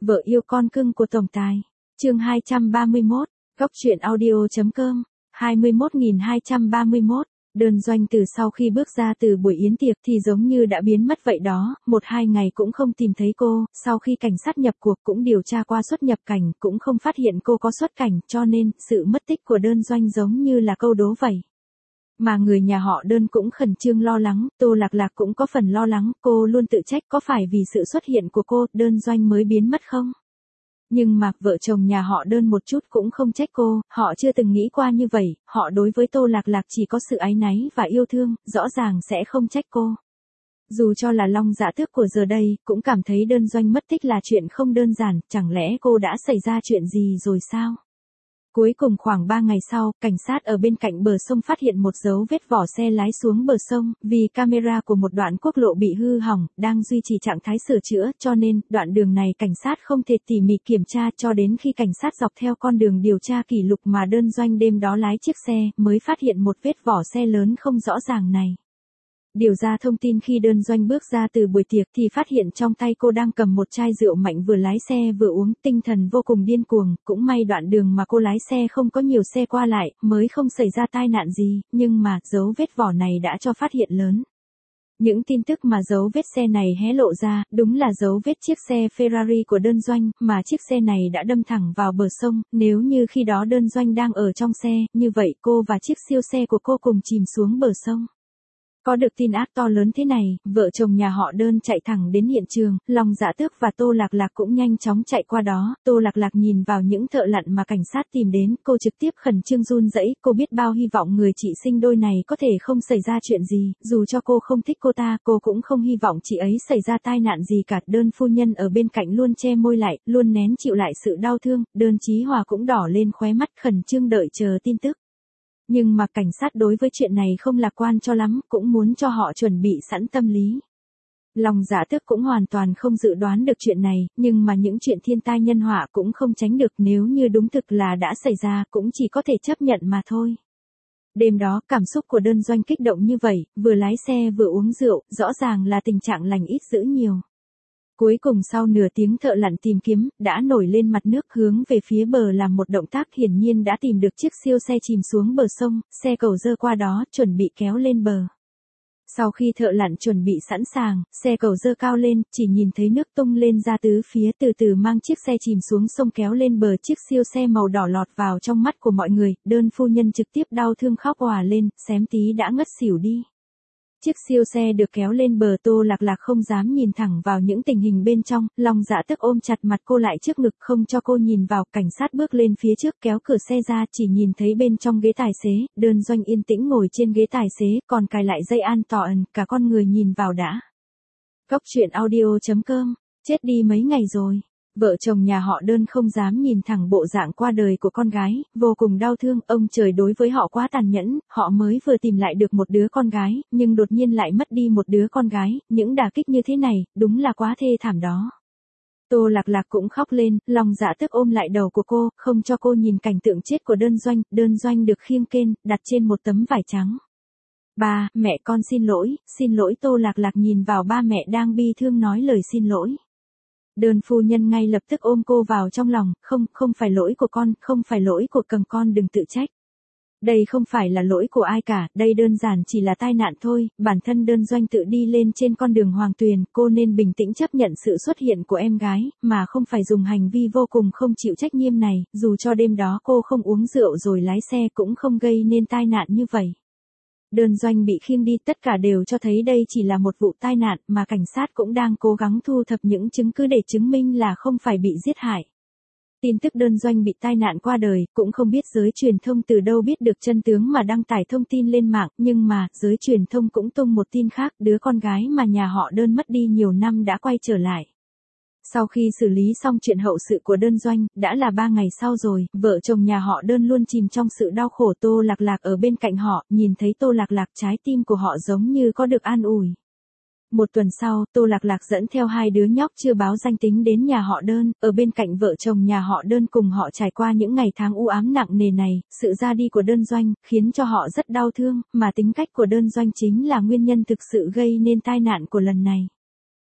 Vợ yêu con cưng của tổng tài. Chương 231, Góc truyện audio.com. 21.231. Đơn Doanh từ sau khi bước ra từ buổi yến tiệc thì giống như đã biến mất vậy đó, 1-2 ngày cũng không tìm thấy cô, sau khi cảnh sát nhập cuộc cũng điều tra qua xuất nhập cảnh cũng không phát hiện cô có xuất cảnh, cho nên sự mất tích của Đơn Doanh giống như là câu đố vậy. Mà người nhà họ Đơn cũng khẩn trương lo lắng, Tô Lạc Lạc cũng có phần lo lắng, cô luôn tự trách có phải vì sự xuất hiện của cô, Đơn Doanh mới biến mất không? Nhưng mà vợ chồng nhà họ Đơn một chút cũng không trách cô, họ chưa từng nghĩ qua như vậy, họ đối với Tô Lạc Lạc chỉ có sự áy náy và yêu thương, rõ ràng sẽ không trách cô. Dù cho là Long Dạ Tước của giờ đây, cũng cảm thấy Đơn Doanh mất tích là chuyện không đơn giản, chẳng lẽ cô đã xảy ra chuyện gì rồi sao? Cuối cùng khoảng 3 ngày sau, cảnh sát ở bên cạnh bờ sông phát hiện một dấu vết vỏ xe lái xuống bờ sông, vì camera của một đoạn quốc lộ bị hư hỏng, đang duy trì trạng thái sửa chữa, cho nên, đoạn đường này cảnh sát không thể tỉ mỉ kiểm tra cho đến khi cảnh sát dọc theo con đường điều tra kỷ lục mà Đơn Doanh đêm đó lái chiếc xe, mới phát hiện một vết vỏ xe lớn không rõ ràng này. Điều ra thông tin khi Đơn Doanh bước ra từ buổi tiệc thì phát hiện trong tay cô đang cầm một chai rượu mạnh vừa lái xe vừa uống, tinh thần vô cùng điên cuồng, cũng may đoạn đường mà cô lái xe không có nhiều xe qua lại, mới không xảy ra tai nạn gì, nhưng mà dấu vết vỏ này đã cho phát hiện lớn. Những tin tức mà dấu vết xe này hé lộ ra, đúng là dấu vết chiếc xe Ferrari của Đơn Doanh, mà chiếc xe này đã đâm thẳng vào bờ sông, nếu như khi đó Đơn Doanh đang ở trong xe, như vậy cô và chiếc siêu xe của cô cùng chìm xuống bờ sông. Có được tin ác to lớn thế này, vợ chồng nhà họ Đơn chạy thẳng đến hiện trường, Long Dạ Tước và Tô Lạc Lạc cũng nhanh chóng chạy qua đó, Tô Lạc Lạc nhìn vào những thợ lặn mà cảnh sát tìm đến, cô trực tiếp khẩn trương run rẩy, cô biết bao hy vọng người chị sinh đôi này có thể không xảy ra chuyện gì, dù cho cô không thích cô ta, cô cũng không hy vọng chị ấy xảy ra tai nạn gì cả. Đơn phu nhân ở bên cạnh luôn che môi lại, luôn nén chịu lại sự đau thương, Đơn Chí Hòa cũng đỏ lên khóe mắt khẩn trương đợi chờ tin tức. Nhưng mà cảnh sát đối với chuyện này không lạc quan cho lắm, cũng muốn cho họ chuẩn bị sẵn tâm lý. Long Dạ Tước cũng hoàn toàn không dự đoán được chuyện này, nhưng mà những chuyện thiên tai nhân họa cũng không tránh được, nếu như đúng thực là đã xảy ra cũng chỉ có thể chấp nhận mà thôi. Đêm đó, cảm xúc của Đơn Doanh kích động như vậy, vừa lái xe vừa uống rượu, rõ ràng là tình trạng lành ít dữ nhiều. Cuối cùng sau nửa tiếng thợ lặn tìm kiếm, đã nổi lên mặt nước hướng về phía bờ làm một động tác, hiển nhiên đã tìm được chiếc siêu xe chìm xuống bờ sông, xe cầu dơ qua đó, chuẩn bị kéo lên bờ. Sau khi thợ lặn chuẩn bị sẵn sàng, xe cầu dơ cao lên, chỉ nhìn thấy nước tung lên ra tứ phía, từ từ mang chiếc xe chìm xuống sông kéo lên bờ. Chiếc siêu xe màu đỏ lọt vào trong mắt của mọi người, Đơn phu nhân trực tiếp đau thương khóc òa lên, xém tí đã ngất xỉu đi. Chiếc siêu xe được kéo lên bờ, Tô Lạc Lạc không dám nhìn thẳng vào những tình hình bên trong, Long Dạ Tước ôm chặt mặt cô lại trước ngực không cho cô nhìn vào. Cảnh sát bước lên phía trước kéo cửa xe ra, chỉ nhìn thấy bên trong ghế tài xế, Đơn Doanh yên tĩnh ngồi trên ghế tài xế, còn cài lại dây an toàn, cả con người nhìn vào đã. Góc truyện audio.com. Chết đi mấy ngày rồi. Vợ chồng nhà họ Đơn không dám nhìn thẳng bộ dạng qua đời của con gái, vô cùng đau thương, ông trời đối với họ quá tàn nhẫn, họ mới vừa tìm lại được một đứa con gái, nhưng đột nhiên lại mất đi một đứa con gái, những đả kích như thế này, đúng là quá thê thảm đó. Tô Lạc Lạc cũng khóc lên, Long Dạ Tước ôm lại đầu của cô, không cho cô nhìn cảnh tượng chết của Đơn Doanh được khiêng kên, đặt trên một tấm vải trắng. Ba, mẹ con xin lỗi. Tô Lạc Lạc nhìn vào ba mẹ đang bi thương nói lời xin lỗi. Đơn phu nhân ngay lập tức ôm cô vào trong lòng, không phải lỗi của con, không phải lỗi của con đừng tự trách. Đây không phải là lỗi của ai cả, đây đơn giản chỉ là tai nạn thôi, bản thân Đơn Doanh tự đi lên trên con đường hoàng tuyền, cô nên bình tĩnh chấp nhận sự xuất hiện của em gái, mà không phải dùng hành vi vô cùng không chịu trách nhiệm này, dù cho đêm đó cô không uống rượu rồi lái xe cũng không gây nên tai nạn như vậy. Đơn Doanh bị khiêng đi, tất cả đều cho thấy đây chỉ là một vụ tai nạn, mà cảnh sát cũng đang cố gắng thu thập những chứng cứ để chứng minh là không phải bị giết hại. Tin tức Đơn Doanh bị tai nạn qua đời, cũng không biết giới truyền thông từ đâu biết được chân tướng mà đăng tải thông tin lên mạng, nhưng mà, giới truyền thông cũng tung một tin khác, đứa con gái mà nhà họ Đơn mất đi nhiều năm đã quay trở lại. Sau khi xử lý xong chuyện hậu sự của Đơn Doanh, đã là 3 ngày sau rồi, vợ chồng nhà họ Đơn luôn chìm trong sự đau khổ. Tô Lạc Lạc ở bên cạnh họ, nhìn thấy Tô Lạc Lạc, trái tim của họ giống như có được an ủi. Một tuần sau, Tô Lạc Lạc dẫn theo 2 đứa nhóc chưa báo danh tính đến nhà họ Đơn, ở bên cạnh vợ chồng nhà họ Đơn cùng họ trải qua những ngày tháng u ám nặng nề này. Sự ra đi của Đơn Doanh, khiến cho họ rất đau thương, mà tính cách của Đơn Doanh chính là nguyên nhân thực sự gây nên tai nạn của lần này.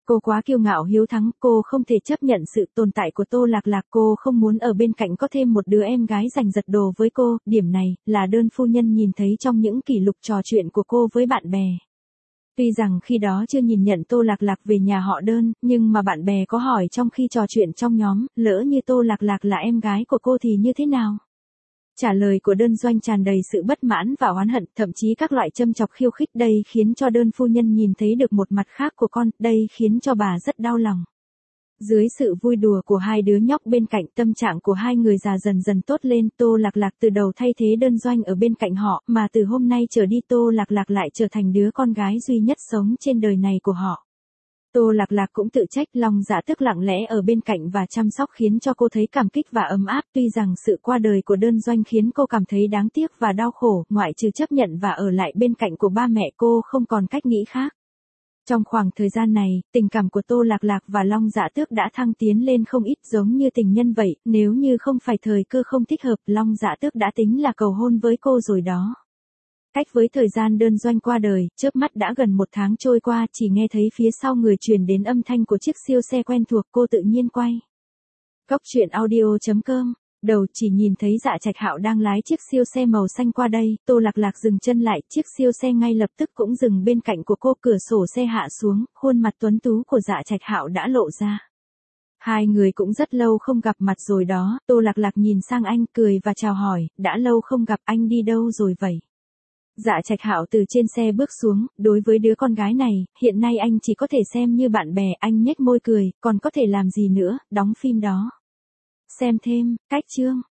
Cô quá kiêu ngạo hiếu thắng, cô không thể chấp nhận sự tồn tại của Tô Lạc Lạc, cô không muốn ở bên cạnh có thêm một đứa em gái giành giật đồ với cô, điểm này là đơn phu nhân nhìn thấy trong những kỷ lục trò chuyện của cô với bạn bè. Tuy rằng khi đó chưa nhìn nhận Tô Lạc Lạc về nhà họ Đơn, nhưng mà bạn bè có hỏi trong khi trò chuyện trong nhóm, lỡ như Tô Lạc Lạc là em gái của cô thì như thế nào? Trả lời của Đơn Doanh tràn đầy sự bất mãn và oán hận, thậm chí các loại châm chọc khiêu khích, đây khiến cho Đơn phu nhân nhìn thấy được một mặt khác của con, đây khiến cho bà rất đau lòng. Dưới sự vui đùa của hai đứa nhóc bên cạnh, tâm trạng của hai người già dần dần tốt lên, Tô Lạc Lạc từ đầu thay thế Đơn Doanh ở bên cạnh họ, mà từ hôm nay trở đi Tô Lạc Lạc lại trở thành đứa con gái duy nhất sống trên đời này của họ. Tô Lạc Lạc cũng tự trách, Long Dạ Tước lặng lẽ ở bên cạnh và chăm sóc khiến cho cô thấy cảm kích và ấm áp, tuy rằng sự qua đời của Đơn Doanh khiến cô cảm thấy đáng tiếc và đau khổ, ngoại trừ chấp nhận và ở lại bên cạnh của ba mẹ cô không còn cách nghĩ khác. Trong khoảng thời gian này, tình cảm của Tô Lạc Lạc và Long Dạ Tước đã thăng tiến lên không ít, giống như tình nhân vậy, nếu như không phải thời cơ không thích hợp, Long Dạ Tước đã tính là cầu hôn với cô rồi đó. Cách với thời gian Đơn Doanh qua đời, chớp mắt đã gần 1 tháng trôi qua, chỉ nghe thấy phía sau người truyền đến âm thanh của chiếc siêu xe quen thuộc, cô tự nhiên quay. Cốc truyện audio.com. Đầu chỉ nhìn thấy Dạ Trạch Hạo đang lái chiếc siêu xe màu xanh qua đây, Tô Lạc Lạc dừng chân lại, chiếc siêu xe ngay lập tức cũng dừng bên cạnh của cô, cửa sổ xe hạ xuống, khuôn mặt tuấn tú của Dạ Trạch Hạo đã lộ ra. Hai người cũng rất lâu không gặp mặt rồi đó, Tô Lạc Lạc nhìn sang anh, cười và chào hỏi, đã lâu không gặp, anh đi đâu rồi vậy? Dạ Trạch Hạo từ trên xe bước xuống, đối với đứa con gái này, hiện nay anh chỉ có thể xem như bạn bè, anh nhếch môi cười, còn có thể làm gì nữa, đóng phim đó. Xem thêm, cách chương.